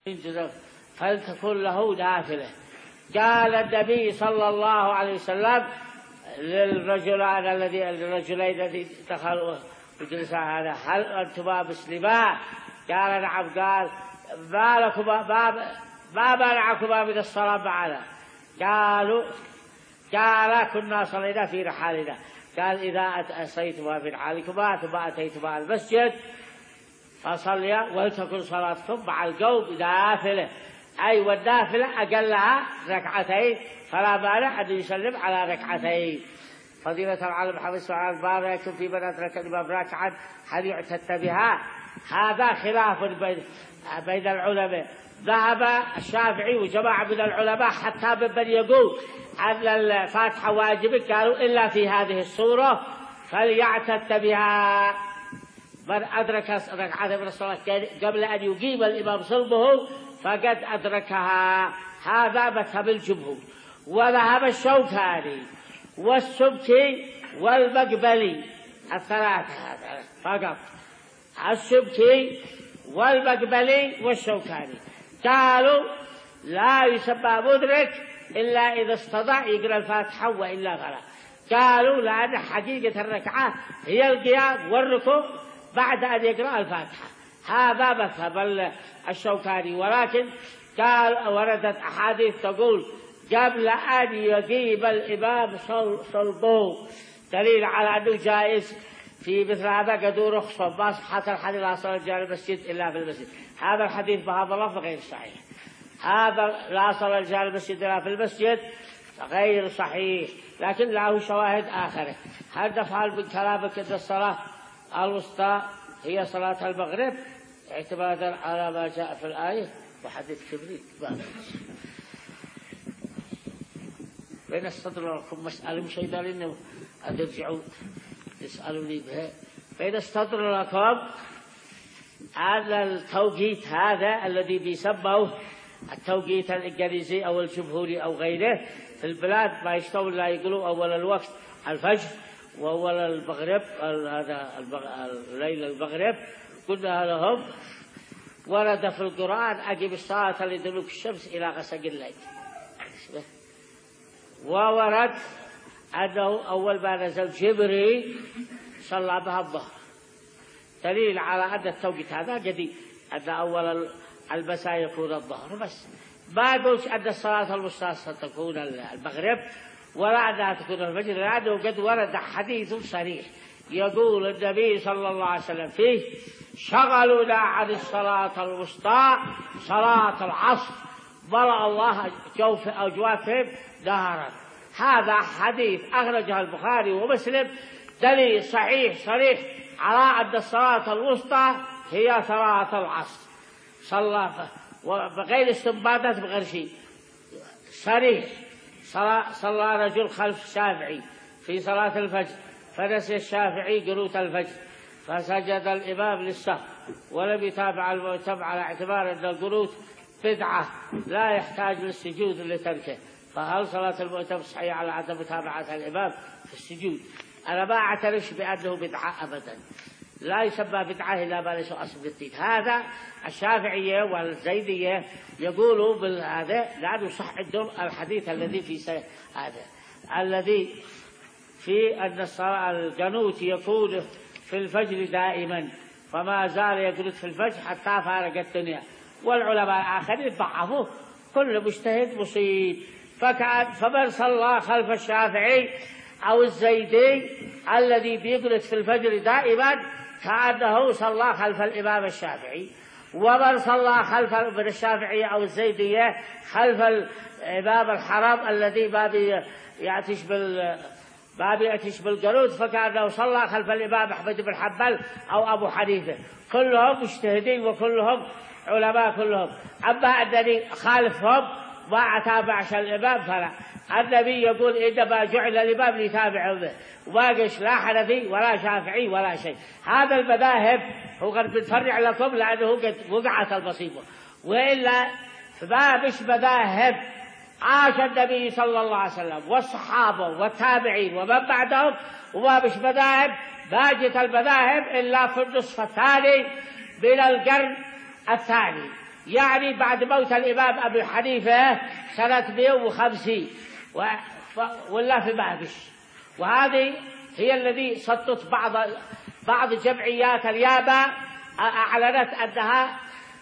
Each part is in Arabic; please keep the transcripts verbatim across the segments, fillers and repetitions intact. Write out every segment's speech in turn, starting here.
فلتكن له نافلة. قال النبي صلى الله عليه وسلم للرجلان الذي الرجلين الذي دخلوا وجلسا هذا: هل أنتما مسلمان؟ قال نعم. قال ما لكما ما منعكما من الصلاة معنا؟ قالوا قال كنا صلينا في رحالنا. قال إذا أتيتما في رحالكما ثم أتيتما المسجد فصليا ولتكن صلاتكم مع القوم نافلة، أي والنافلة أقلها ركعتين، فلا مانع أن يسلم على ركعتين. فضيلة العالم حفظه على الباب يكتب في من أدرك الإمام راكعا هل يعتد بها؟ هذا خلاف بين العلماء. ذهب الشافعي وجماعة من العلماء حتى ممن يقول أن الفاتحة واجب قالوا إلا في هذه الصورة فليعتد بها. من أدرك ركعة من الصلاة قبل أن يقيم الإمام صلبه فقد أدركها. هذا مذهب الجمهور. وذهب الشوكاني والسبكي والمقبلي الثلاثة فقط، السبكي والمقبلي والشوكاني قالوا لا يسمى مدرك إلا إذا استطاع يقرأ الفاتحة وإلا فلا. قالوا لأن حقيقة الركعة هي القيام والركوع بعد أن يقرأ الفاتحة. هذا مذهب الشوكاني. ولكن قال وردت أحاديث تقول قبل أن يقيم الإمام صلبه، دليل على أنه جائز في مثل هذا قدور رخصة ما صحة الحديث لا صلاة رجال المسجد إلا في المسجد. هذا الحديث بهذا اللفظ غير صحيح. هذا لا صلاة رجال المسجد إلا في المسجد غير صحيح، لكن له شواهد آخرة. هل نفعل من كلامك أن الصلاة الوسطى هي صلاة المغرب اعتمادا على ما جاء في الآية وحديث كبريت؟ بين الصدر لكم مسألة مش هيدا لأنه أدرجعوا يسألوني بها. بين الصدر لكم على التوقيت هذا الذي بيسموه التوقيت الإنجليزي أو الجمهوري أو غيره في البلاد ما يشتغل لا يقولوا أول الوقت الفجر وأول المغرب هذا الليل المغرب. قلنا لهم ورد في القرآن أقم الصلاة لدلوك الشمس إلى غسق الليل، وورد أنه أول ما نزل جبريل صلى بها الظهر، دليل على أن التوقيت هذا قديم، أن أول المساء يكون الظهر بس. ما قلت أن الصلاة الوسطى ستكون المغرب ولا أنها تكون الفجر، لأنه قد ورد حديث صريح يقول النبي صلى الله عليه وسلم فيه شغلنا عن الصلاة الوسطى صلاة العصر ملأ الله جوف أجوافهم نهرا. هذا حديث أخرجه البخاري ومسلم، دليل صحيح صريح على أن الصلاة الوسطى هي صلاة العصر. صلى بغير استنباطات بغير شيء صريح. صلى, صلى رجل خلف الشافعي في صلاة الفجر فنسي الشافعي قنوت الفجر فسجد الإمام للسهو ولم يتابع المؤتم على اعتبار أن القنوت بدعة لا يحتاج للسجود لتركه. فهل صلاة المؤتم صحيحة على عدم متابعة الإمام في السجود؟ أنا ما أعترف بأنه بدعة أبدا، لا يسمى بدعة إلا ما ليس أصل الدين. هذا الشافعية والزيدية يقولوا بالهذا لأنه صح عندهم الحديث الذي في هذا الذي في أن الصلاة القنوت يكون في الفجر دائما، فما زال يقنط في الفجر حتى فارق الدنيا. والعلماء الآخرين ضعفوه، كل مجتهد مصيب. فكان فمن صلى خلف الشافعي أو الزيدي الذي بيقنط في الفجر دائما كأنه صلى خلف الإمام الشافعي. ومن صلى خلف ابن الشافعي أو الزيدية خلف الإمام الحرام الذي ما يأتيش بال ما بيأتيش بالقنوت فكأنه صلى خلف الإمام أحمد بن حنبل أو أبو حنيفة. كلهم مجتهدين وكلهم علماء كلهم. أما أنني خالفهم ما أتابعش الإمام فلا. النبي يقول إنما جعل الإمام ليتابعه به، وما قش لا حنفي ولا شافعي ولا شيء. هذا المذاهب هو قد بنفرع لكم لأنه قد وقعت المصيبة، وإلا فما مش مذاهب. عاش النبي صلى الله عليه وسلم والصحابة والتابعين ومن بعدهم وما مش مذاهب. ما جت المذاهب إلا في النصف الثاني من القرن الثاني، يعني بعد موت الإمام أبي حنيفة سنة مئة وخمسين ولا في مهبش. وهذه هي الذي سطت بعض بعض جمعيات اليابا أعلنت أنها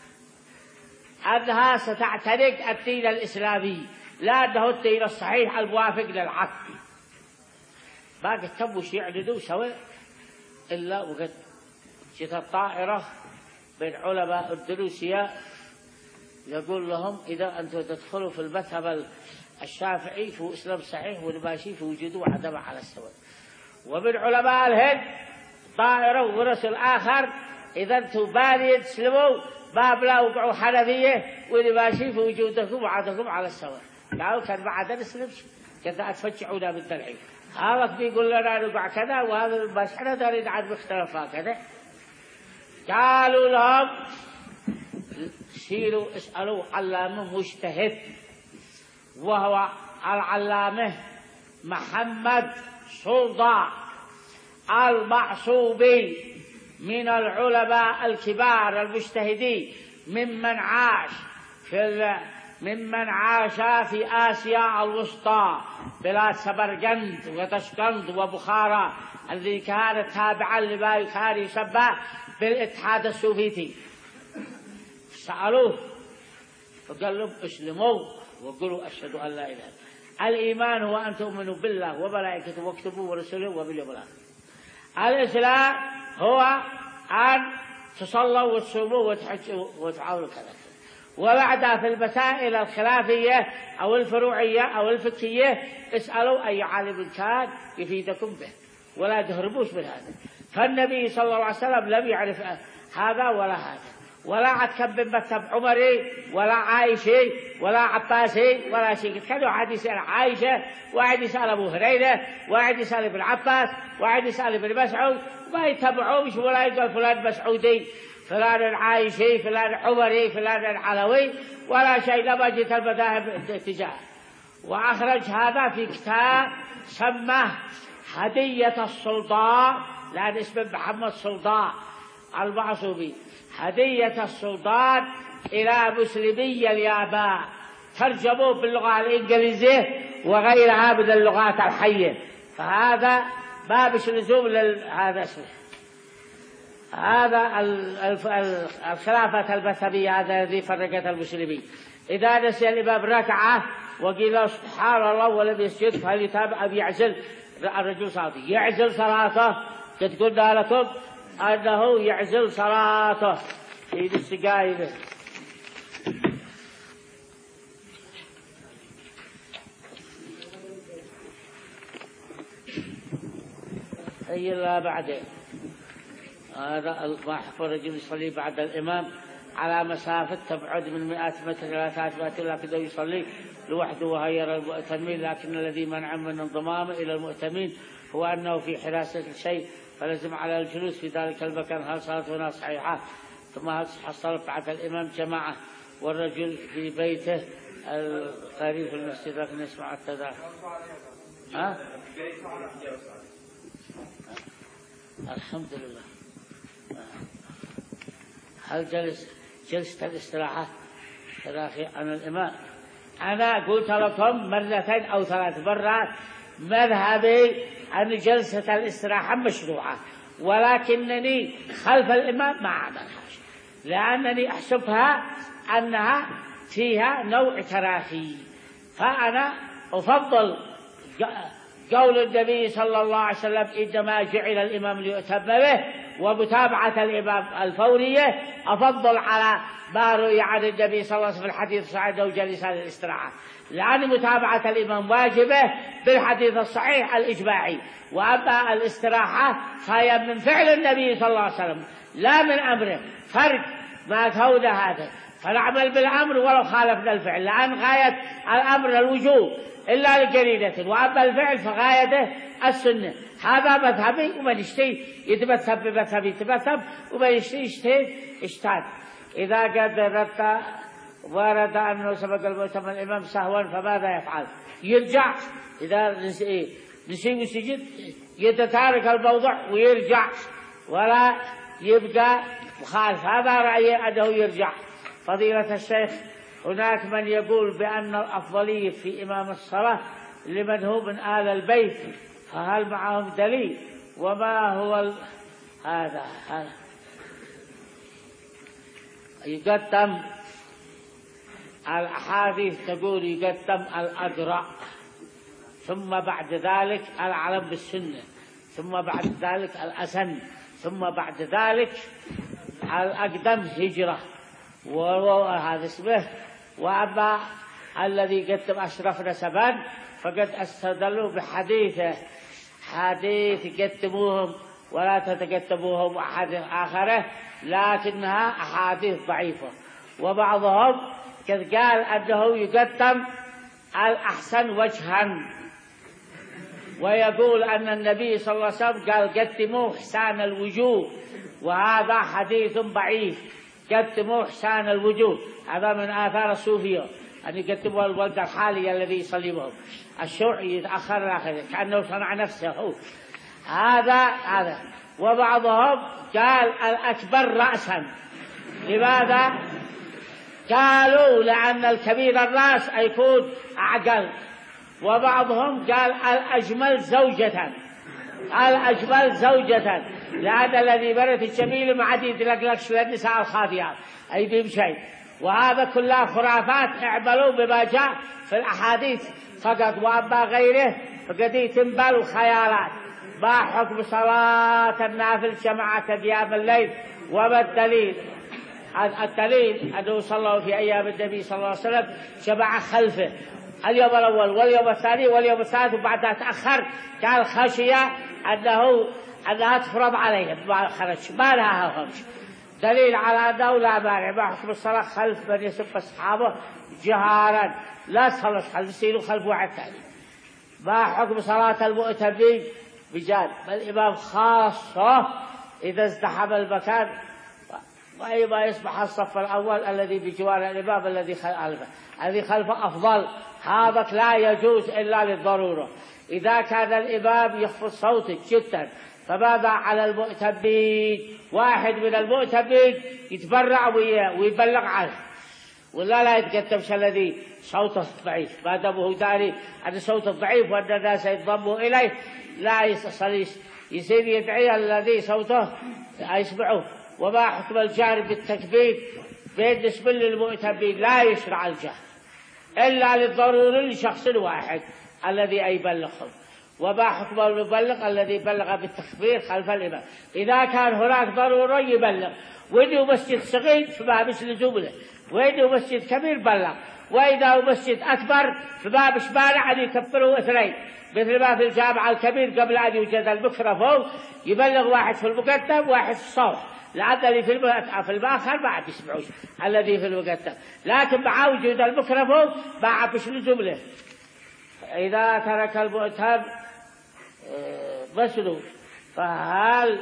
أنها ستعتنق الدين الإسلامي لأنه الدين الصحيح الموافق للعقل. ما قد تموش يعلنوا سوا إلا وقد جت الطائرة بين علماء اندونيسيا يقول لهم إذا أنتم تدخلوا في المذهب الشافعي فهو إسلام صحيح والماشي فوجدوا عدم على السواء. ومن علماء الهند طائرة ورسل آخر إذا أنتم باني تسلموا باب لا وقعوا حنفية والماشي فوجودكم وعدكم على السواء. قالوا كان بعد نسلم كذا أتفجعونا بالدلعين. هذا بيقول لنا نقع كذا وهذا المسألة دارين عن مختلفة كذا. قالوا لهم سيروا اسألوا علامة مجتهد وهو العلامة محمد صلداء المعصوبي من العلماء الكبار المجتهدين ممن عاش في ممن عاش في آسيا الوسطى بلاد سمرقند وتشقند وبخارى الذي كانت تابعا لما كان يسمى بالاتحاد السوفيتي. سألوه فقال لهم اسلموا وقولوا أشهد أن لا إله إلا الله. الإيمان هو أن تؤمنوا بالله وملائكته وكتبه ورسله وباليوم الآخر. الإسلام هو أن تصلوا وتصوموا وتحجوا وتعاونوا كذا. وبعدها في المسائل الخلافية أو الفروعية أو الفقهية اسألوا أي عالم كان يفيدكم به ولا تهربوش من هذا. فالنبي صلى الله عليه وسلم لم يعرف هذا ولا هذا ولا عاد كان بن مكتب عمري ولا عائشة ولا عباسي ولا شيء. كان واحد يسأل عائشة واحد يسأل أبو هريرة واحد يسأل ابن عباس واحد يسأل ابن مسعود ما يتبعوش ولا يقول فلان مسعودي فلان العائشي فلان عمري فلان العلوي ولا شيء. لما جت المذاهب اتجاه. وأخرج هذا في كتاب سماه هدية السلطان لأن اسمه محمد صلداء المعصوبي. هدية السلطان إلى مسلمي اليابان ترجموه باللغة الإنجليزية وغيرها من اللغات الحية. فهذا ما بش لزوم هذا اسمه هذا الخلافة المذهبية هذا الذي فرقت المسلمين. إذا نسي الإمام ركعة وقيل سبحان الله ولم يسجد فليتابع أو يعزل الرجل صلاته يعزل صلاته. قد قلنا لكم أنه يعزل صلاته في السجاير. أي الله بعدين هذا ما حق الرجل يصلي بعد الإمام على مسافة تبعد من مئة متر إلى ثلاث مئة لكنه يصلي لوحده وغير المؤتمين. لكن الذي منع من الانضمام إلى المؤتمين هو أنه في حراسة الشيء فلزم على الجلوس في ذلك المكان. هل صلاتنا صحيحة؟ ثم هل حصل بعد الإمام جماعة والرجل في بيته القريب في المسجد لكن يسمع التذاكر؟ ها؟ الحمد لله. هل جلس جلسة الاستراحة تراخي عن الإمام؟ أنا قلت لكم مرتين أو ثلاث مرات مذهبي أن جلسة الاستراحة مشروعة ولكنني خلف الإمام ما أعملهاش لأنني أحسبها أنها فيها نوع تراخي. فأنا أفضل قول النبي صلى الله عليه وسلم إنما جعل الإمام ليؤتم به ومتابعة الإمام الفورية أفضل على ما روي عن النبي صلى الله عليه وسلم في الحديث الصحيح أنه جلس للاستراحة. لأن متابعة الإمام واجبة بالحديث الصحيح الإجماعي. وأما الاستراحة فهي من فعل النبي صلى الله عليه وسلم لا من أمره. فرق ما كون هذا فنعمل بالأمر ولو خالفنا الفعل لأن غاية الأمر الوجوب إلا لجريدة وأما الفعل فغايته السنة. هذا مذهبي ومن يشتي يتمثب بمذهبي يتمثب ومن يشتي يشتي اشتاد. إذا قدرت ورد أنه سبق المؤتم الإمام سهوا فماذا يفعل؟ يرجع. إذا نسي نسي وسجد يتتارك الموضوع ويرجع ولا يبقى مخالف. هذا رأيي أنه يرجع. فضيلة الشيخ، هناك من يقول بأن الأفضلية في إمام الصلاة لمن هو من آل البيت، فهل معهم دليل؟ وما هو ال... هذا هذا يقدم الأحاديث تقول يقدم الأقرأ، ثم بعد ذلك الأعلم بالسنة، ثم بعد ذلك الأسن، ثم بعد ذلك الأقدم هجرة، وهذا اسمه. وأما الذي قدم أشرف نسبا فقد استدلوا بحديثه، حديث قدموهم ولا تتقدموهم أحاديث آخره، لكنها أحاديث ضعيفة. وبعضهم قد قال أنه يقدم الأحسن وجها، ويقول أن النبي صلى الله عليه وسلم قال قدموا حسان الوجوه، وهذا حديث ضعيف. قدموا حسان الوجوه، هذا من آثار الصوفية أن يقدموا الولد الحالي الذي يصلي بهم، الشرعي يتأخر الآخر كأنه صنع نفسه، هذا هذا. وبعضهم قال الأكبر رأسا. لماذا؟ قالوا لأن الكبير الرأس يكون أعقل. وبعضهم قال الأجمل زوجة، الأجمل زوجة، لأن الذي برت الجميل ما عاد يدلقلقش للنساء الخاطئات أي بشيء. وهذا كلها خرافات، اعملوا بما جاء في الأحاديث فقط، وأما غيره فقد يتنبل وخيالات. ما حكم صلاة النافل جماعة قيام الليل؟ وما الدليل؟ الدليل أنه صلوا في أيام النبي صلى الله عليه وسلم جماعة خلفه، اليوم الأول واليوم الثاني واليوم الثالث، وبعدها تأخر قال خشية أنه أنها تفرض عليهم ما خرج، ما لها خرج. دليل على أنه لا مانع. ما حكم الصلاة خلف من يسب أصحابه جهارا؟ لا صلوا خلف، يصيروا خلف واحد ثاني. ما حكم صلاة المؤتمين بجانب الإمام خاصة إذا ازدحم المكان، وأيضا يصبح الصف الأول الذي بجوار الإمام الذي خلفه، الذي خلفه أفضل. هذا لا يجوز إلا للضرورة. إذا كان الإمام يخفض صوته جدا فماذا على المؤتمين؟ واحد من المؤتمين يتبرع ويبلغ عنه، ولا لا يتقدمش الذي صوته ضعيف، ما دام هو داري أن صوته ضعيف وأن الناس ينضموا إليه، لا يصلي يصير يدعي الذي صوته يسمعه. وما حكم الجهر بالتكبير بالنسبة للمؤتمين؟ لا يشرع الجهر إلا للضروري لشخص واحد الذي يبلغهم. وما حكم المبلغ الذي بلغ بالتكبير خلف الإمام؟ إذا كان هناك ضرورة يبلغ، وإنه مسجد صغير فما مش لزوم له، وإنه مسجد كبير بلغ، وإذا هو مسجد أكبر فما مش مانع أن يكبروا اثنين، مثل ما في الجامعة الكبير قبل أن يوجد الميكروفون يبلغ واحد في المقدم واحد في الصوت، لعل اللي في في الآخر ما عاد يسمعوش الذي في المقدم، لكن مع وجود الميكروفون ما عاد مش لزوم له. إذا ترك المؤتم مسلو فهل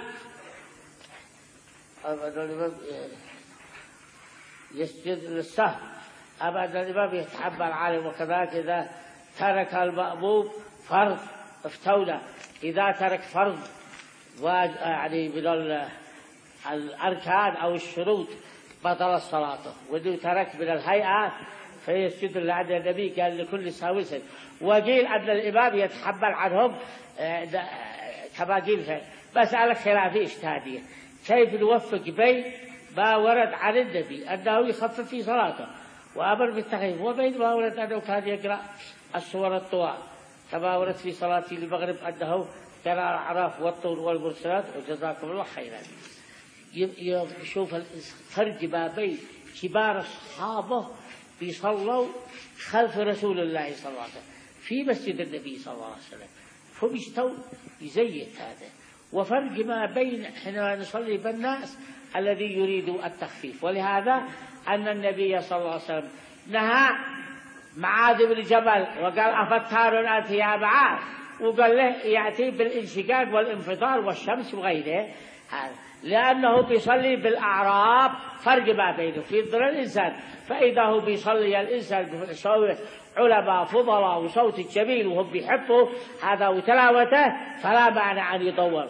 يسجد للسهو؟ أبدا الإمام يتحمل عليه. وكذلك إذا ترك المأموم فرض افتونا، إذا ترك فرض يعني من الأركان أو الشروط بطل صلاته، وإنه ترك من الهيئات فيسجد لعند النبي قال لكل ساوسة. وقيل أن الإمام يتحمل عنهم كما قيل في مسألة خلافية اجتهادية، كيف نوفق بين ما ورد عن النبي أنه يخفف في صلاته وأمر بالتخفيف، وبين ما ورد أنه كان يقرأ السور الطوال كما ورد في صلاة المغرب أنه قرأ الأعراف والطور والمرسلات وجزاكم الله خيرا. يشوف الفرق ما بين كبار الصحابة بيصلوا خلف رسول الله صلى الله عليه وسلم في مسجد النبي صلى الله عليه وسلم، هم يستووا يزيد هذا، وفرق ما بين حينما نصلي بالناس الذي يريد التخفيف. ولهذا أن النبي صلى الله عليه وسلم نهى معاذ بن جبل وقال أفتار أنت يا معاذ، وقال له يأتي بالانشقاق والانفطار والشمس وغيره، هذا لأنه بيصلي بالأعراب، فرق ما بينه في ظل الإنسان. فإذا هو بيصلي الإنسان بصوت علماء فضلاء وصوت جميل وهم بيحبوا هذا وتلاوته فلا معنى أن يطول،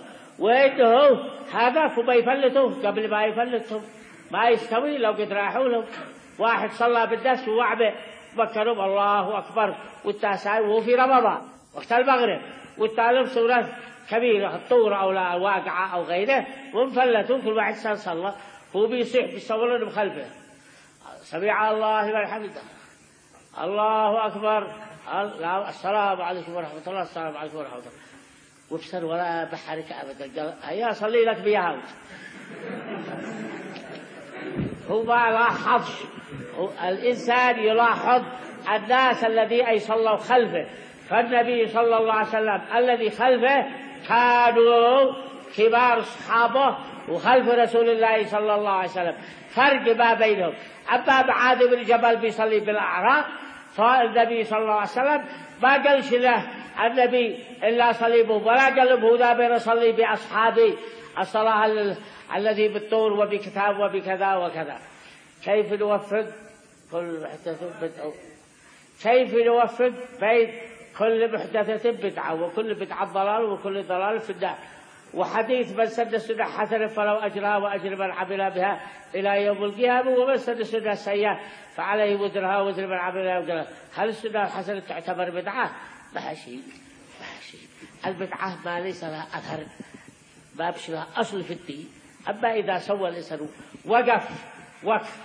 وإنه هذا فما يفلته قبل ما يفلتهم ما يستوي لو قد راحوا له واحد صلى بالدس ووعبه بكروا الله أكبر والتاسع وهو في رمضان وقت المغرب والتالف سورة كبيرة الطور أو لا الواقعة أو غيره وانفلتوا كل واحد صلى هو بيصيح بالصور بخلفه سمع الله لمن حمده الله أكبر السلام عليكم ورحمة الله السلام عليكم ورحمة الله وبصر ولا بحرك أبدا قال هيا صلي لك بيها هو ما لاحظ الإنسان يلاحظ الناس الذي أي صلوا خلفه فالنبي صلى الله عليه وسلم الذي خلفه كانوا كبار أصحابه وخلف رسول الله صلى الله عليه وسلم فرق ما بينهم أما معاذ بن جبل بيصلي بالأعراب فالنبي صلى الله عليه وسلم ما قالش له النبي إلا صليبه ولا قال له ذا بين صلي بأصحابي الصلاة الذي بالطور وبكتاب وبكذا وكذا. كيف نوفق كل محدثة بدعة كيف نوفق بين كل محدثة بدعة وكل بدعة ضلال وكل ضلال في النار. وحديث من سد سنة حسنة فلو أجرها وأجر من عمل بها إلى يوم القيامة ومن سد سنة سيئة فعليه وزرها وزر من عمل بها. هل السنة الحسنة تعتبر بدعة؟ ما شيء ما شيء البدعة ما ليس لها أثر ما بش لها أصل في الدين. أما إذا سوى الإنسان وقف وقف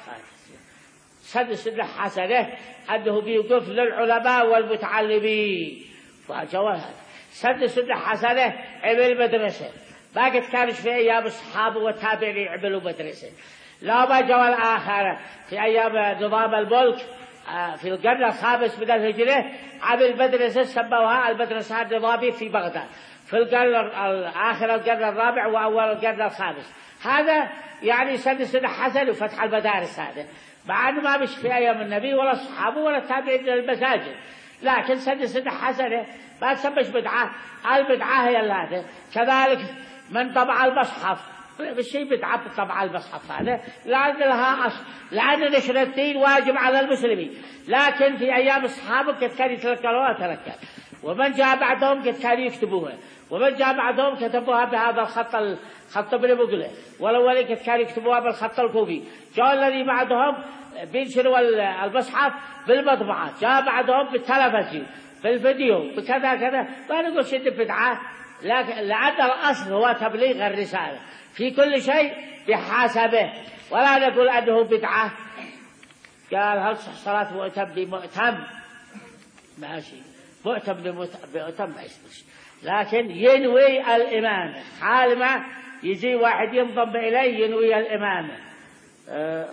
سد سنة حسنة أنه بيوقف للعلماء والمتعلمين فجواب هذا سد سنة حسنة عمل مدرسة ما قد كانش في أيام الصحابة والتابعين يعملوا مدرسة. لا ما جوى الآخر في أيام نظام الملك في القرن الخامس من الهجرة عمل مدرسة سموها المدرسة النظامية في بغداد في القرن آخر القرن الرابع وأول القرن الخامس. هذا يعني سد سنة حسن وفتح المدارس هذا مع أنه ما مش في أيام النبي ولا الصحابة ولا التابعين للمساجد لكن سد سنة حسنة ما تسمش بدعة. البدعة هي هذا. كذلك من طبع المصحف بالشيء بدعة طبع المصحف هذا لأن لها أصل لأن نشر الدين واجب على المسلمين لكن في أيام الصحابة قد كانوا يتلقلوها تلقى ومن جاء بعدهم قد كانوا يكتبوها ومن جاء بعدهم كتبوها بهذا الخط الخط ابن مقلة والأولين قد كانوا يكتبوها بالخط الكوفي. جاء الذي بعدهم بينشروا المصحف بالمطبعة جاء بعدهم بالتلفزيون بالفيديو بكذا كذا. ما نقول شد بدعة لأن الأصل هو تبليغ الرسالة في كل شيء بحسبه ولا نقول أنه بدعة. قال هل صح صلاة مؤتم بمؤتم ماشي مؤتم بمؤتم ما يصلش لكن ينوي الإمامة حال ما يجي واحد ينضم إليه ينوي الإمامة. أه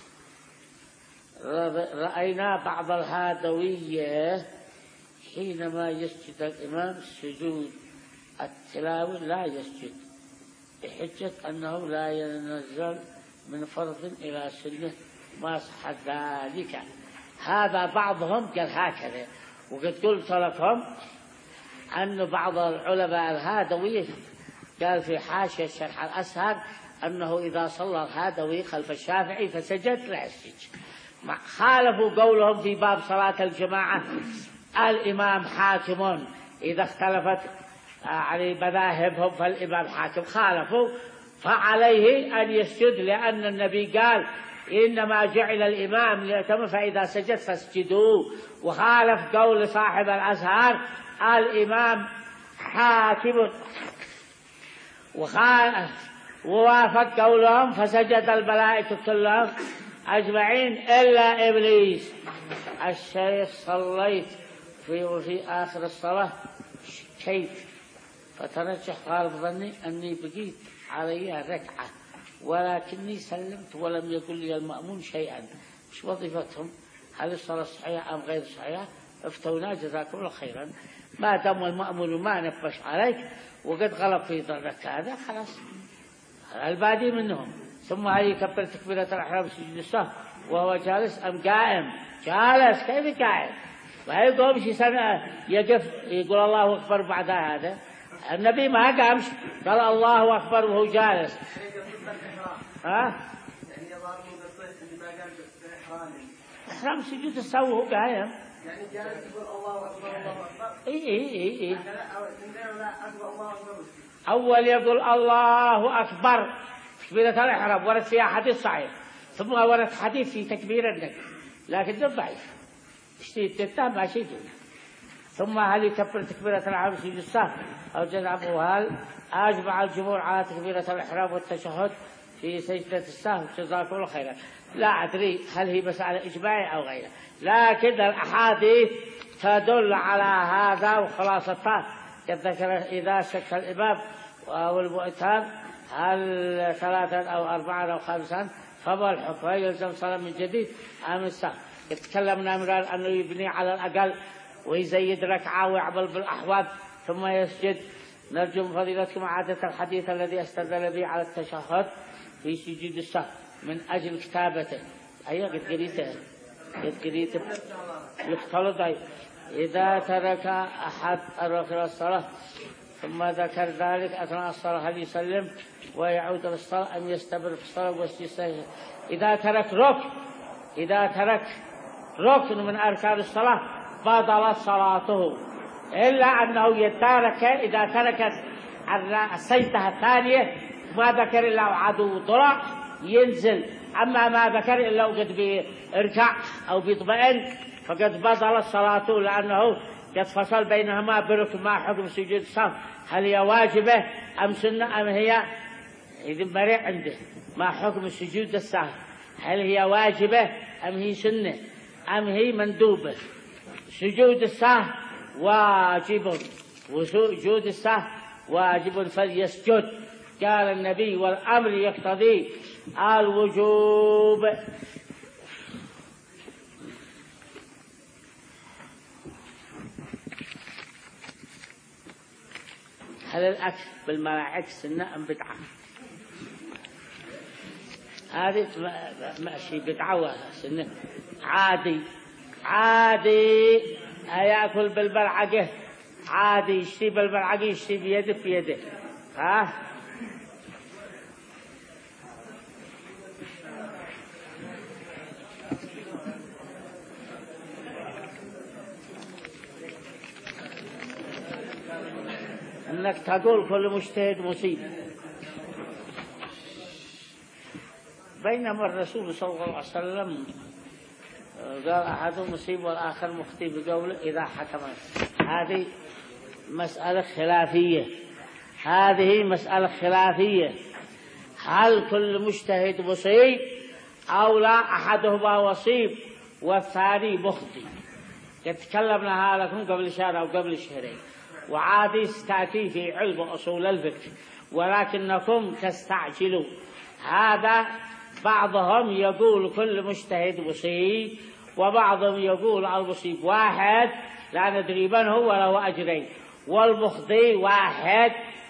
رأينا بعض الهادوية حينما يسجد الإمام سجود التلاوة لا يسجد بحجة أنه لا ينزل من فرض إلى سنة ما صح ذلك. هذا بعضهم قال هكذا. وقد قلت لكم أن بعض العلماء الهادوية قال في حاشية الشرح الأسهل أنه إذا صلى الهادوي خلف الشافعي فسجد لا يسجد. خالفوا قولهم في باب صلاة الجماعة الإمام حاكم إذا اختلفت يعني مذاهبهم فالإمام حاكم خالفوا فعليه أن يسجد لأن النبي قال إنما جعل الإمام ليأتم فإذا سجد فاسجدوا. وخالف قول صاحب الأزهار الإمام حاكم ووافق قولهم فسجد الملائكة كلهم أجمعين إلا إبليس. الشيخ صليت في وفي آخر الصلاة كيف فترجح غالب ظني أني بقيت علي ركعة ولكني سلمت ولم يقل لي المأمون شيئا. مش وظيفتهم هل الصلاة صحيحة أم غير صحيحة؟ افتونا جزاكم الله خيرا. ما دام المأمون ما نبش عليك وقد غلب في ظنك هذا خلاص البادي منهم. ثم هي يكبر تكبيرة الإحرام سجود السهو وهو جالس أم قائم؟ جالس. كيف قائم؟ ما يقوم شي سنة يقف يقول الله أكبر بعد هذا. النبي ما قامش قال الله أكبر وهو جالس. ها؟ إحرام سجود السهو وهو قائم. يعني جالس يقول الله أكبر الله أكبر. إيه إيه إيه إيه. الله أكبر. أول يقول الله أكبر تكبيرة الإحرام ورد فيها حديث صحيح. ثم ورد حديث في تكبير النبي لكن ضعيف اشتي تتهم ما شيء. ثم هل يكبر تكبيرة الإحرام في السهو أو جزء؟ وهل أجمع الجمهور على تكبيرة الإحرام والتشهد في سجدة السهو؟ جزاكم الله خيرا. لا أدري هل هي مسألة إجماعي أو غيره، لكن الأحاديث تدل على هذا وخلاصتها. قد ذكر إذا شك الإمام أو المؤتم هل ثلاثا أو أربعا أو خمسا فما الحكم؟ يلزم صلاة من جديد أم السهو؟ تكلمنا من أنه يبني على الأقل ويزيد ركعة ويعمل بالأحوال ثم يسجد. نرجو من فضيلتكم عادة الحديث الذي استدل به على التشهد في سجود السهو من أجل كتابته. أيها قد قريته قد قريته يختلط. إذا ترك أحد أواخر الصلاة ثم ذكر ذلك أثناء الصلاة هل يسلم ويعود للصلاة أم يستمر في الصلاة ويستجيب؟ إذا ترك ركن إذا ترك ركن من أركان الصلاة بطلت صلاته، إلا أنه يترك إذا تركت السجدة الثانية ما ذكر إلا عدو ضلع ينزل، أما ما ذكر إلا وقد بيركع أو بيطمئن فقد بطلت صلاته، لأنه قد فصل بينهما بركن. ما حكم سجود السهو؟ هل هي واجبة أم سنة أم هي إذن مريء عنده؟ ما حكم سجود السهو؟ هل هي واجبة أم هي سنة أم هي مندوبة؟ سجود السهو واجب، وسجود السهو واجب فليسجد. قال النبي والأمر يقتضي الوجوب. هل الأكل بالملاعق سنة أم بدعة؟ هذه ماشي بدعة وسنة. عادي عادي أيأكل بالملعقة عادي، يشتي بالملعقة يشتي بيده بيده. ها أنك تقول كل مجتهد مصيب، بينما الرسول صلى الله عليه وسلم قال أحد مصيب والآخر مخطئ بقوله إذا حكم. هذه مسألة خلافية هذه مسألة خلافية هل كل مجتهد مصيب أو لا أحدهما وصيب والثاني مخطئ؟ تكلمنا لكم قبل شهر أو قبل شهرين، وعادي تأتي في علم أصول الفقه ولكنكم تستعجلوا. هذا بعضهم يقول كل مجتهد مصيب وبعضهم يقول المصيب واحد لا ندري من هو وله أجرين، والمخطئ واحد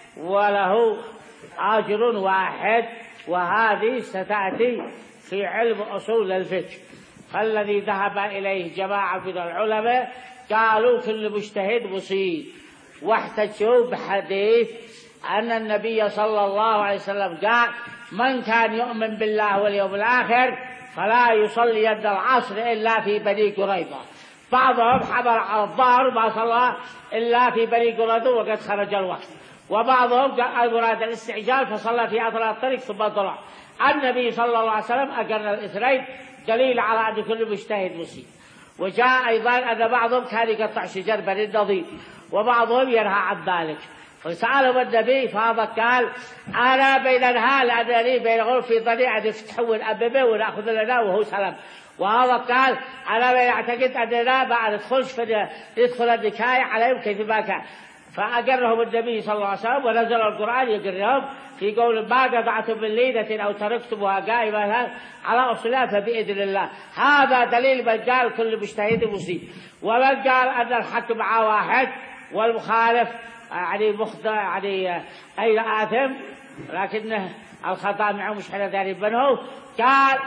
وله أجر واحد. وهذه ستأتي في علم أصول الفقه. فالذي ذهب إليه جماعة من العلماء قالوا كل مجتهد مصيب، واحتجوا بحديث أن النبي صلى الله عليه وسلم قال من كان يؤمن بالله واليوم الآخر فلا يصلي يد العصر إلا في بني قريظة. بعضهم حمل على الظهر ما صلى إلا في بني قريظة وقد خرج الوقت، وبعضهم قال مراد الاستعجال فصلى في أطراف الطريق ثم طلع. النبي صلى الله عليه وسلم أقر الاثنين دليل على أن كل مجتهد مصيب. وجاء أيضا أن بعضهم كان يقطع شجر بني النضير وبعضهم ينهى عن ذلك، فسألهم النبي فهذا قال أنا بين الهال أدري بين غرفي ضليع أن يفتحون أببه ونأخذ لنا وهو سلام. وهذا قال أنا بين أعتقد أننا ما ندخلش في ندخل النكاية عليهم كيف ما كان. فأقرهم النبي صلى الله عليه وسلم ونزل القرآن يقرهم في قول ما قطعتم من لينة أو تركتموها قائمة على أصلها فبإذن الله. هذا دليل من قال كل مجتهد مصيب، ومن قال أن الحق مع واحد والمخالف يعني مخطئ يعني أي آثم لكنه الخطأ معه مش حدا داري بنه. قال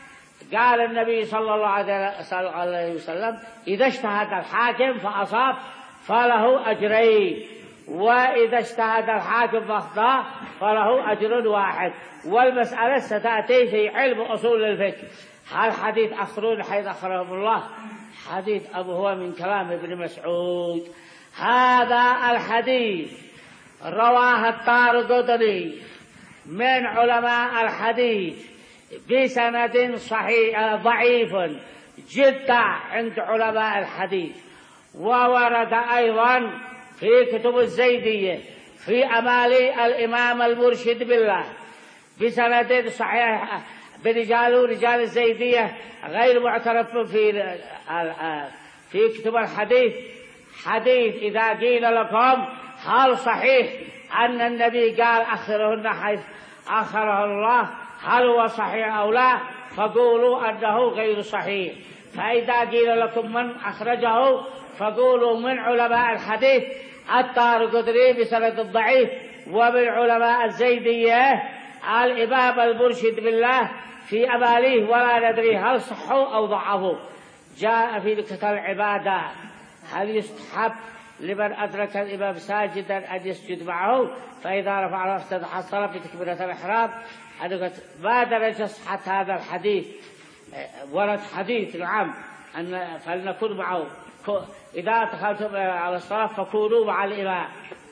قال النبي صلى الله عليه وسلم إذا اجتهد الحاكم فأصاب فله أجرين، وإذا اجتهد الحاكم فأخطأ فله أجر واحد. والمسألة ستأتي في علم أصول الفقه. هل حديث آخرون حيث أخرهم الله حديث أبو هو من كلام ابن مسعود. هذا الحديث رواه الطارقطني من علماء الحديث بسند صحيح ضعيف جدا عند علماء الحديث. وورد أيضا في كتب الزيدية في أمالي الإمام المرشد بالله بسند صحيح برجال رجال الزيدية غير معترف في في كتب الحديث. حديث إذا قيل لكم هل صحيح أن النبي قال أخرهن حيث أخره الله، هل هو صحيح أو لا؟ فقولوا أنه غير صحيح. فإذا قيل لكم من أخرجه فقولوا من علماء الحديث الدارقطني بسند الضعيف، ومن علماء الزيدية الإمام المرشد بالله في أماليه ولا ندري هل صحوا أو ضعفوا. جاء في نكتة العبادة هل يستحب لمن أدرك الإمام ساجدا أن يسجد معه، فإذا رفع رأسه حصل بتكبيرة الإحرام. أنا ما درج صحة هذا الحديث، ورد حديث نعم أن فلنكن معه إذا دخلتم على الصلاة فكونوا مع الإمام.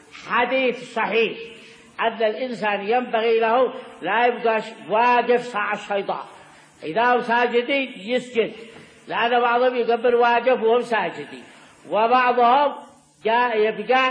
حديث صحيح أن الإنسان ينبغي له لا يبقى واقف ساعة الشيطان، إذا هو ساجدين يسجد، لأن بعضهم يقبل واقف وهم ساجدين، وبعضهم جاء يبقى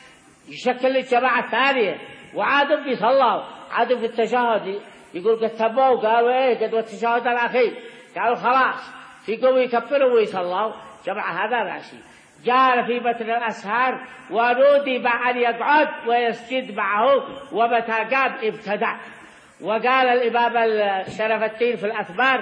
يشكل الجماعة الثانية وعادوا بيصلوا عادوا في التشهد يقول قد تبوا قالوا ايه قد والتشهد الأخير قالوا خلاص يقوموا يكفروا ويصلوا جماعة هذا راشي. جاء في متن الأسهار ونودي أن يقعد ويسجد معه ومتى قام ابتدع. وقال الإمام شرف الدين في الأثمار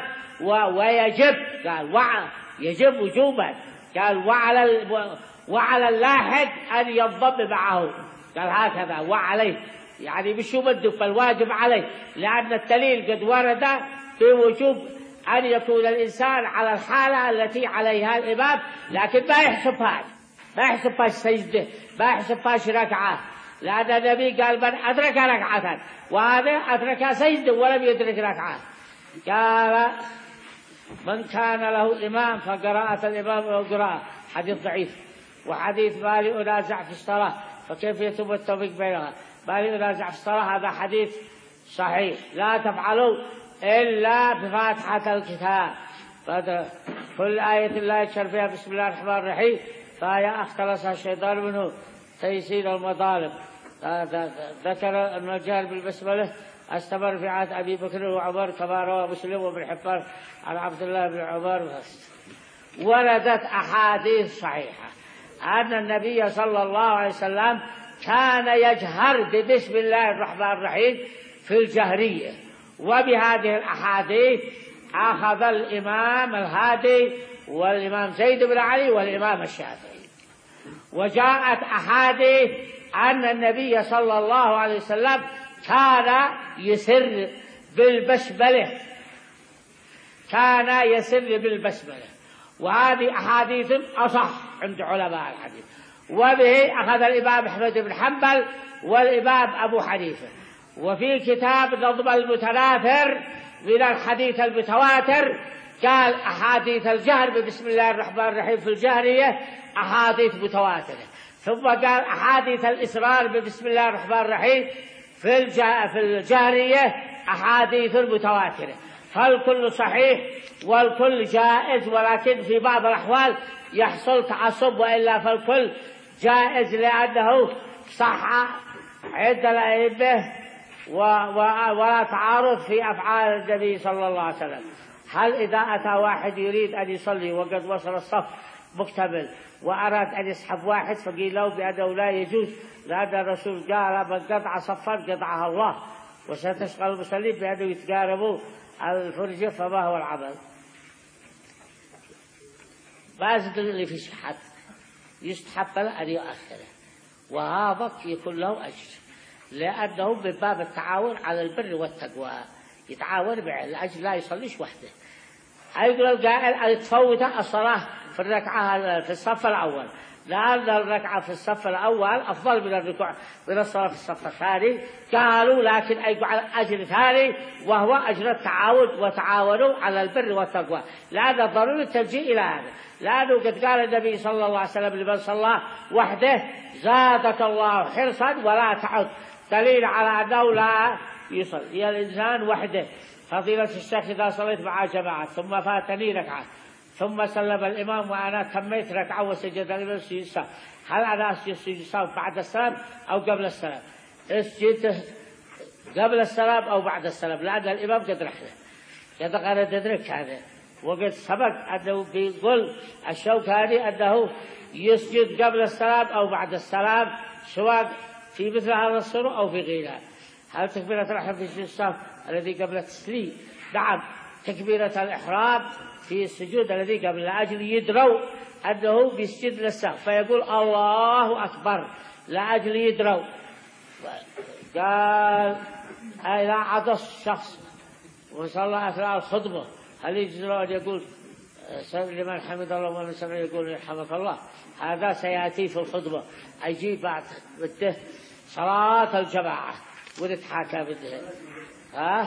ويجب قال وع يجب وجوبا قال وعلى وعلى اللاحق أن ينضم معه قال هكذا وعليه يعني مش يمد فالواجب عليه، لأن الدليل قد ورد في وجوب أن يكون الإنسان على الحالة التي عليها الإمام، لكن ما يحسبهاش ما يحسبهاش سجده ما يحسبهاش ركعة، لأن النبي قال من أدرك ركعة وهذا أدرك سجده ولم يدرك ركعة. قال من كان له إمام فقراءة الإمام أو قراءة حديث ضعيف. وحديث ما لي أنازع في الصلاة فكيف يتم التوفيق بينها، ما لي أنازع في الصلاة هذا حديث صحيح لا تفعلوا إلا بفاتحة الكتاب. كل آية الله يشر فيها بسم الله الرحمن الرحيم فآية اختلصها الشيطان منه تيسير المطالب. ذكر أن الجهل بالبسملة استمر في عهد أبي بكر وعمر كما روى مسلم وابن حبان عن عبد الله بن عمر. وردت أحاديث صحيحة أن النبي صلى الله عليه وسلم كان يجهر ببسم الله الرحمن الرحيم في الجهرية، وبهذه الأحاديث أخذ الإمام الهادي والإمام زيد بن علي والإمام الشافعي. وجاءت أحاديث أن النبي صلى الله عليه وسلم كان يسر بالبسملة كان يسر بالبسملة وهذه أحاديث أصح عند علماء الحديث. وبه أخذ الإمام أحمد بن حنبل والإمام أبو حنيفة. وفي كتاب نظم المتناثر من الحديث المتواتر قال أحاديث الجهر ببسم الله الرحمن الرحيم في الجهرية أحاديث متواترة، ثم قال أحاديث الإسرار ببسم الله الرحمن الرحيم في في الجهرية أحاديث متواترة. فالكل صحيح والكل جائز، ولكن في بعض الأحوال يحصل تعصب، وإلا فالكل جائز لأنه صح عند الأئمة ولا تعارض في أفعال النبي صلى الله عليه وسلم. هل إذا أتى واحد يريد أن يصلي وقد وصل الصف مكتمل وأراد أن يسحب واحد فقيل له بأنه لا يجوز، لأن الرسول قال من قطع صفا قطعها الله، وستشغل المصلين بأنه يتقاربوا الفرجة. فما هو العمل؟ ما اللي في صحة يستحب أن يؤخره، وهذا يكون له أجر، لأنه من باب التعاون على البر والتقوى، يتعاون بالأجر لا يصليش وحده. أيضا القائل أن تفوت الصلاة في الركعة في الصف الأول، لأن الركعة في الصف الأول أفضل من الركوع من الصلاة في الصف الثاني. قالوا لكن أيضا أجر ثاني وهو أجر التعاون، وتعاونوا على البر والتقوى، لأن ضروري التلجيء إلى هذا، لأنه قد قال النبي صلى الله عليه وسلم لمن صلى وحده زادك الله حرصا ولا تعد، دليل على أنه لا يصلي الإنسان وحده فضيلة الشيخ إذا صليت مع جماعة ثم فاتني ركعة ثم سلم الإمام وأنا تميت ركعة وسجد الإمام سجود السهو، هل أنا أسجد سجود السهو بعد السلام أو قبل السلام؟ اسجد قبل السلام أو بعد السلام، لأن الإمام قد رحله قد قال تدرك هذا، وقد سبق أنه بيقول الشوكاني أنه يسجد قبل السلام أو بعد السلام سواء في مثل هذا الصورة أو في غيرها. هل تكبيرة الإحرام في سجود السهو الذي قبل التسليم؟ نعم، تكبيرة الإحرام في السجود الذي قبل، لأجل يدروا أنه بيسجد للسهو فيقول الله أكبر لأجل يدروا. قال إذا عطس الشخص وصلى أثناء الخطبة هل يجوز له أن يقول لمن حمد الله ومن سمع يقول يرحمك الله؟ هذا سيأتي في الخطبة، أجيب بعد بده صلاة الجماعة ونتحاكى بده. ها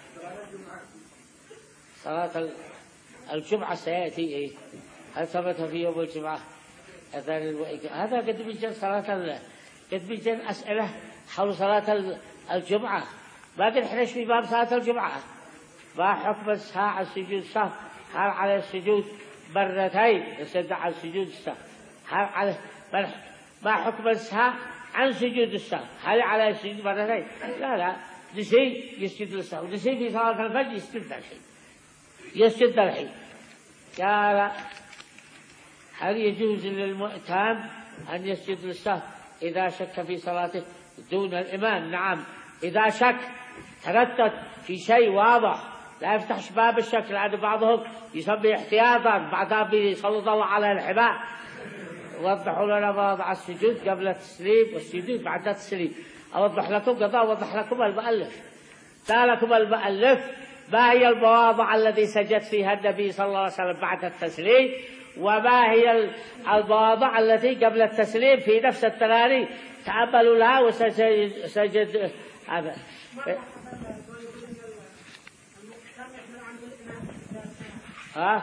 صلاة الجمعة سيأتي إيه؟ هل ثبت في يوم الجمعة هذا؟ قد بيجن صلاة قد بيجن أسئلة حول صلاة الجمعة، ما قد حنش في باب صلاة الجمعة. ما حكم الساعة السجود السهو؟ هل على السجود مرتين يسد على السجود السهو؟ هل على ما حكم الساعة عن سجود السهو؟ هل على السجود مرتين؟ لا لا، نسي يسجد للسهو، نسي في صلاة الفجر يسجد الحين يسجد الحين. قال هل يجوز للمؤتم أن يسجد للسهو إذا شك في صلاته دون الإمام؟ نعم، إذا شك تردد في شيء واضح لا يفتحش باب الشك، لأن بعضهم يسمي احتياطا بعدها بيسلط الله على الحماء. وضحوا لنا مواضع السجود قبل التسليم والسجود بعد التسليم. أوضح لكم قضاء أوضح لكم المؤلف. قال لكم المؤلف ما هي المواضع التي سجد فيها النبي صلى الله عليه وسلم بعد التسليم، وما هي المواضع التي قبل التسليم في نفس التراني. تأملوا لها وسجد هذا. ها؟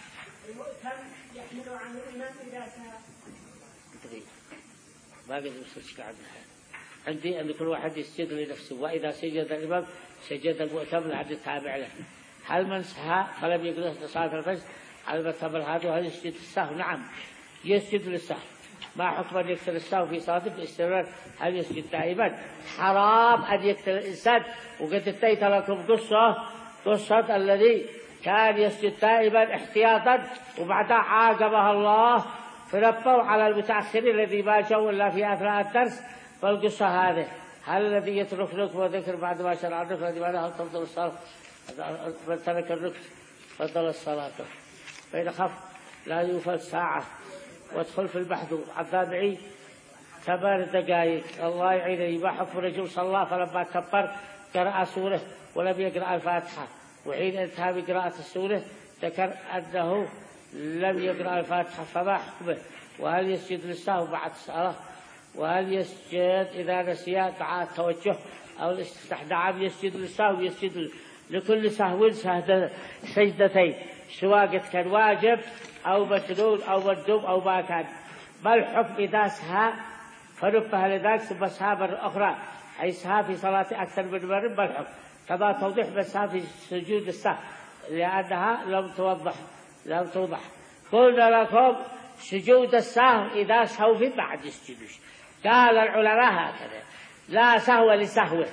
ما قد وصلت عنها. عندي أن كل واحد يسجد لنفسه، وإذا سجد الإمام سجد المؤتم لعد التابع له. هل من سهى فلم يقرأ صلاة الفجر على المرتبة هذا هل يسجد السهو؟ نعم يسجد للسهو. ما حكم أن يكثر السهو في صلاته باستمرار؟ هل يسجد دائما؟ حرام أن يكثر الإنسان. وقد اتيت لكم قصة قصة الذي كان يسجد دائما احتياطا وبعدها عاقبها الله فنبهوا على المتأخرين الذي ما جاءوا إلا في أثناء الدرس. فالقصة هذه هل الذي يترك ركن وذكر بعد ما شرع الركن الذي بعدها تفضل الصلاة؟ من ترك الركن فضل الصلاة. فإذا خف لا يوفى ساعة وادخل في البحث عن تابعي ثمان دقائق. الله يعينني. ما حكم رجل صلى فلما كبر قرأ سورة ولم يقرأ الفاتحة، وحين انتهى بقراءة السورة ذكر أنه لم يقرأ الفاتحة، فما حكمه؟ وهل يسجد للسهو بعد الصلاة؟ وهل يسجد إذا نسي دعاء التوجه أو الاستفتاح؟ نعم يسجد للسهو، يسجد لكل سهو سجدتين سواء كان واجب أو مسنون أو مندوب أو ما كان. ما الحكم إذا سهى فنبه لذلك ثم سهى مرة أخرى، أي سهى في صلاة أكثر من مرة؟ ما الحكم؟ كما توضح بسهى في سجود السهو لأنها لم توضح لم توضح. قلنا لكم سجود السهو إذا سهو في بعد يسجدوش. قال العلماء هكذا لا سهو لسهوه،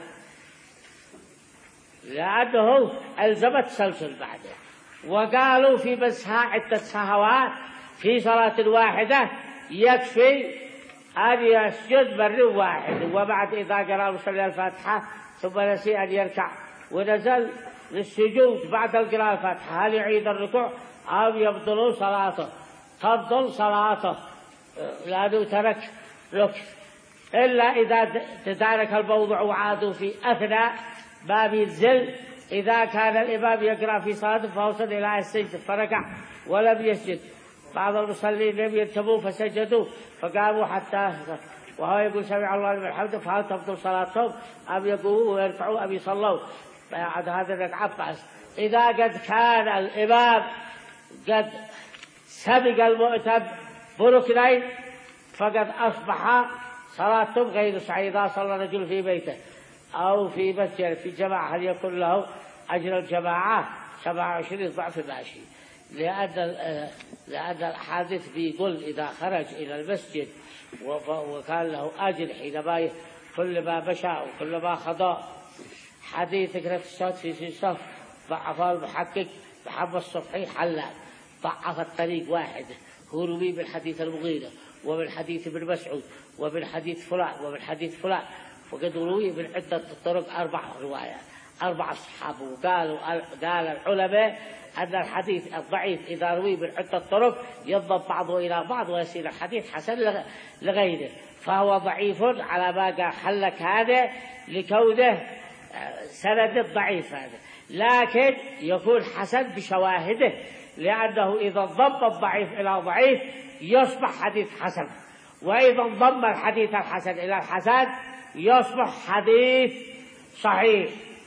لأنه ألزم التسلسل بعده. وقالوا في مسها عدة سهوات في صلاة واحدة يكفي أن يسجد مرة واحدة، وبعد إذا قرأ المصلي الفاتحة ثم نسي أن يركع ونزل للسجود بعد القراءة الفاتحة هل يعيد الركوع أو يبطل صلاته؟ تبطل صلاته لأنه ترك ركن، إلا إذا تدارك الموضوع وعادوا في أثناء ما بينزل. إذا كان الإمام يقرأ في صلاته فوصل إلى السجد فركع ولم يسجد. بعض المصلين لم ينتبهوا فسجدوا فقاموا حتى وهو يقول سمع الله لمن حمده، فهل تبطل صلاتهم أم يقوموا ويركعوا أم يصلوا؟ بعد هذا الركعة بأس. إذا قد كان الإمام قد سبق المؤتم بركنين فقد أصبح صلاتهم غير صحيحة. إذا صلى رجل في بيته أو في مسجد في جماعة هل يكون له أجر الجماعة سبعة وعشرين ضعف ماشي، لأن لأن الحادث بيقول إذا خرج إلى المسجد وكان له أجر حينما كل ما مشى وكل ما خضى. حديث فكرة الصوت في صف ضعفه المحقق محمد الصبحي حلال، ضعف الطريق واحد، هو روي بالحديث المغيرة وبالحديث ابن مسعود وبالحديث فلان وبالحديث فلان، وقد روي من عدة طرق أربع روايات أربع أصحاب. وقالوا قال العلماء أن الحديث الضعيف إذا روي من عدة طرق يضم بعضه إلى بعض ويصير الحديث حسن لغيره، فهو ضعيف على ما قال حلك هذا لكونه سند الضعيف هذا، لكن يكون حسن بشواهده، لأنه إذا انضم الضعيف إلى ضعيف يصبح حديث حسن، وإذا انضم الحديث الحسن إلى الحسن يصبح حديث صحيح.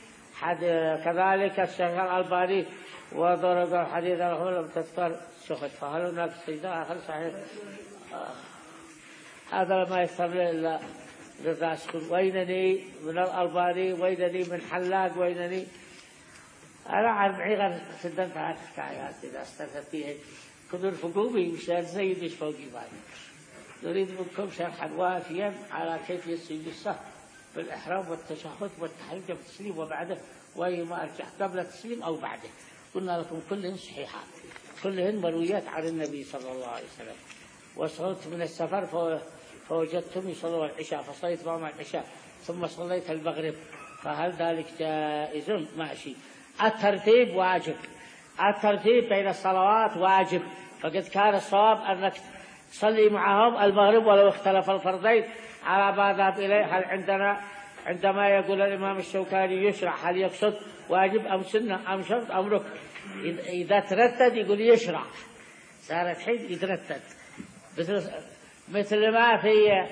كذلك الشيخ الألباني وضرب الحديث له لم تذكر سخط، فهل هناك سيدة آخر صحيح؟ آه. هذا ما يستمر إلا للراسخون. وينني من الألباني، وينني من حلاق، وينني أنا عن عيغا سدنت هذه الحكايات إذا استفدتيها كنت فقومي مشان زيد إيش فوقي بعدين. نريد منكم شرحا وافيا على كيفية سجود السهو بالإحرام والتشهد والتحريم والتسليم وبعده، وما أرجع قبل التسليم أو بعده. قلنا لكم كلهن صحيحات، كلهن مرويات عن النبي صلى الله عليه وسلم. وصلت من السفر فوجدتم يصلون العشاء فصليت معهم العشاء ثم صليت المغرب، فهل ذلك جائز؟ ماشي. الترتيب واجب، الترتيب بين الصلوات واجب، فقد كان الصواب أنك تصلي معهم المغرب ولو اختلف الفرضين على ما ذهب إليه. هل عندنا عندما يقول الإمام الشوكاني يشرع هل يقصد واجب أم سنة أم شرط أم ركن؟ إذا تردد يقول يشرع، صارت حين يتردد، مثل مثل ما في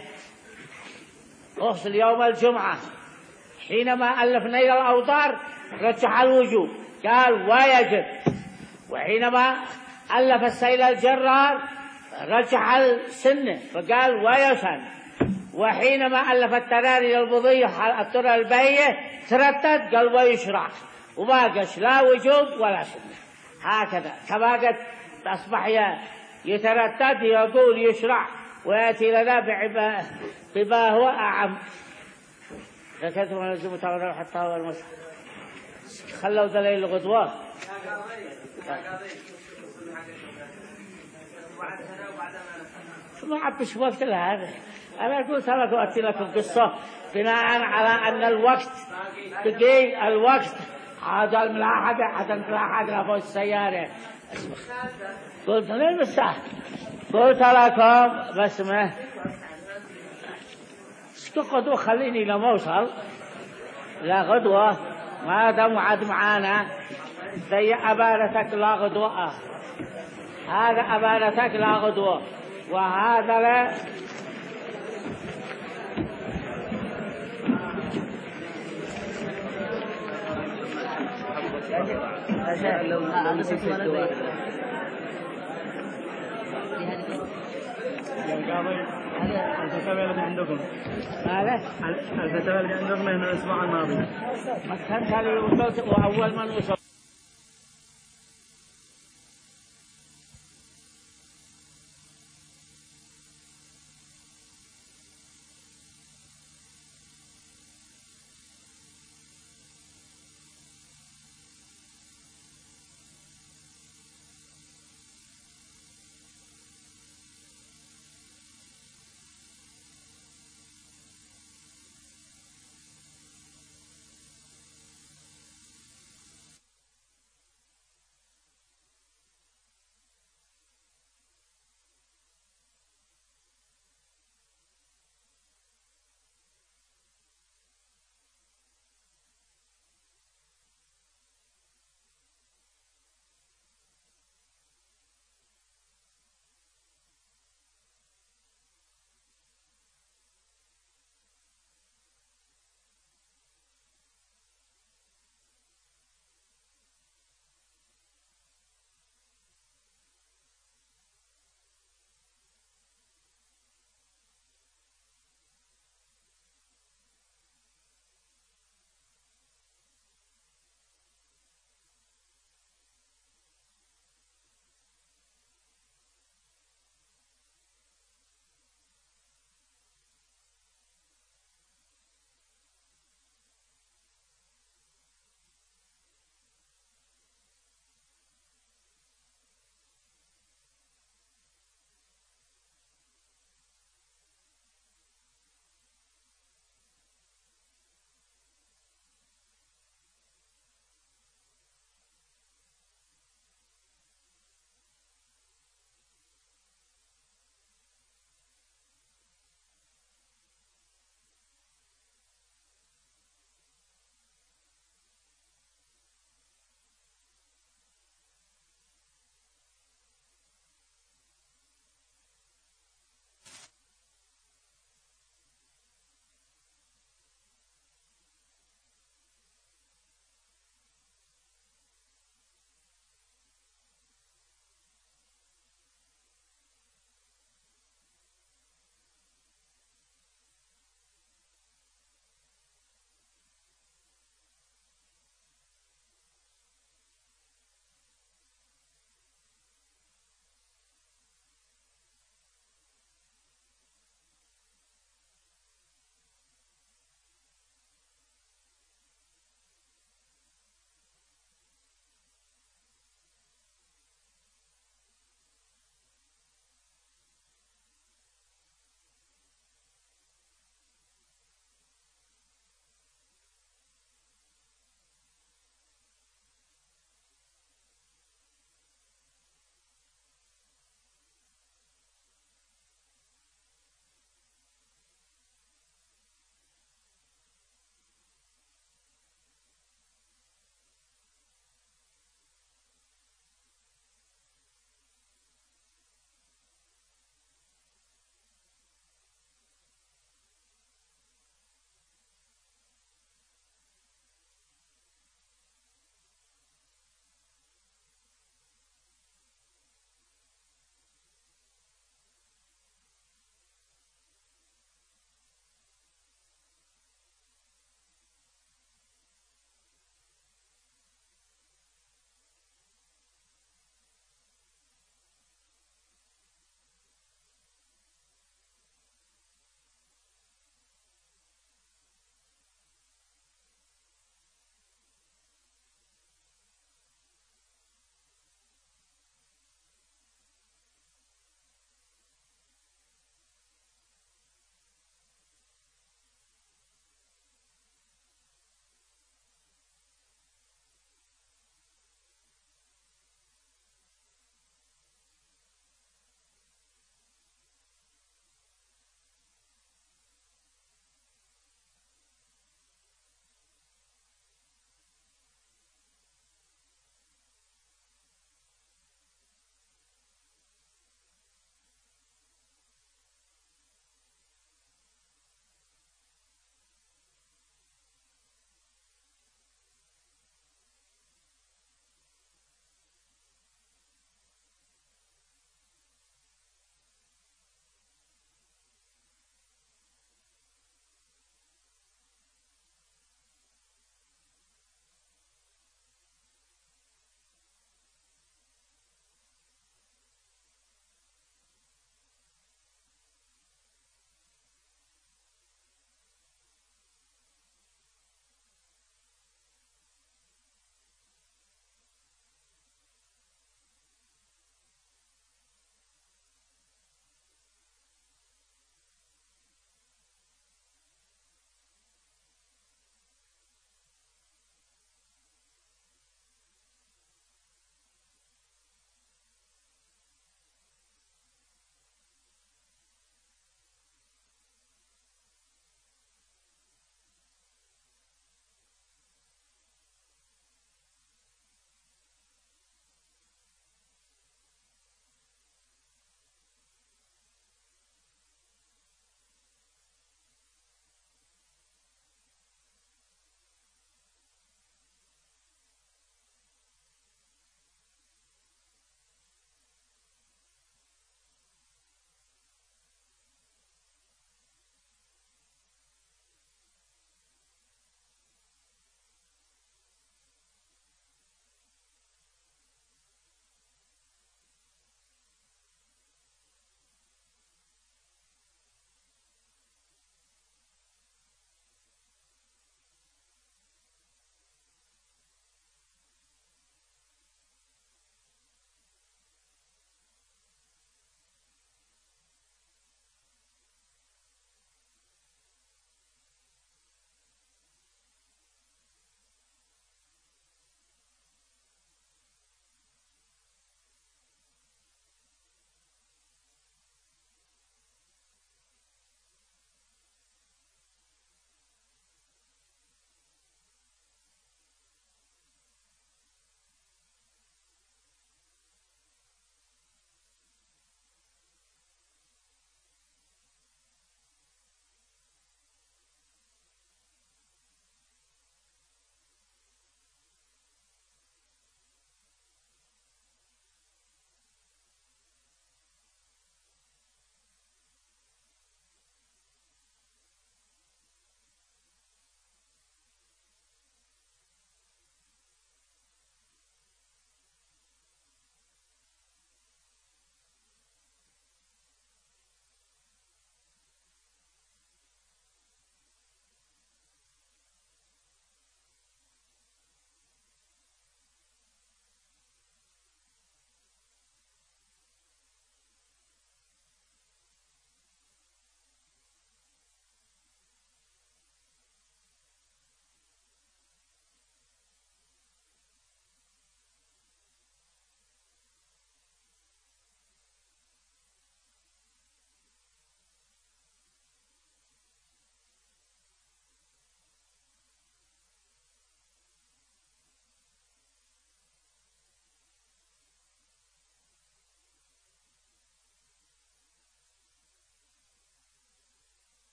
غسل يوم الجمعة حينما ألف نيل الأوطار رجح الوجوب قال ويجب، وحينما ألف السيل الجرار رجح السنة فقال ويسن، وحينما ألف التراري البضية الترى البية تردد قال ويشرع، وما قش لا وجوب ولا سنة. هكذا كما قد أصبح يتردد يقول يشرع ويأتي لنا بما هو أعم. ذكرت من الزم تعالوا حتى هو المسح خلوا دليل الغدوة. ما عبش وقت لهذا. أنا قلت لكم أتي لكم قصة بناء على أن الوقت بقي الوقت هذا الملاحظة هذا الملاحظة فوق السيارة. قلت لهم الساعة قلت لكم بس ما اسكتوا خليني لما أوصل لا غدوة ما دام عاد معانا زي أمانتك لا غدوة، هذا أمانتك لا غدوة وهذا لا الفتاوى اللي عندكم هذا الفتاوى اللي عندكم من الأسبوع الماضي ما كان قالوا وأول من وصل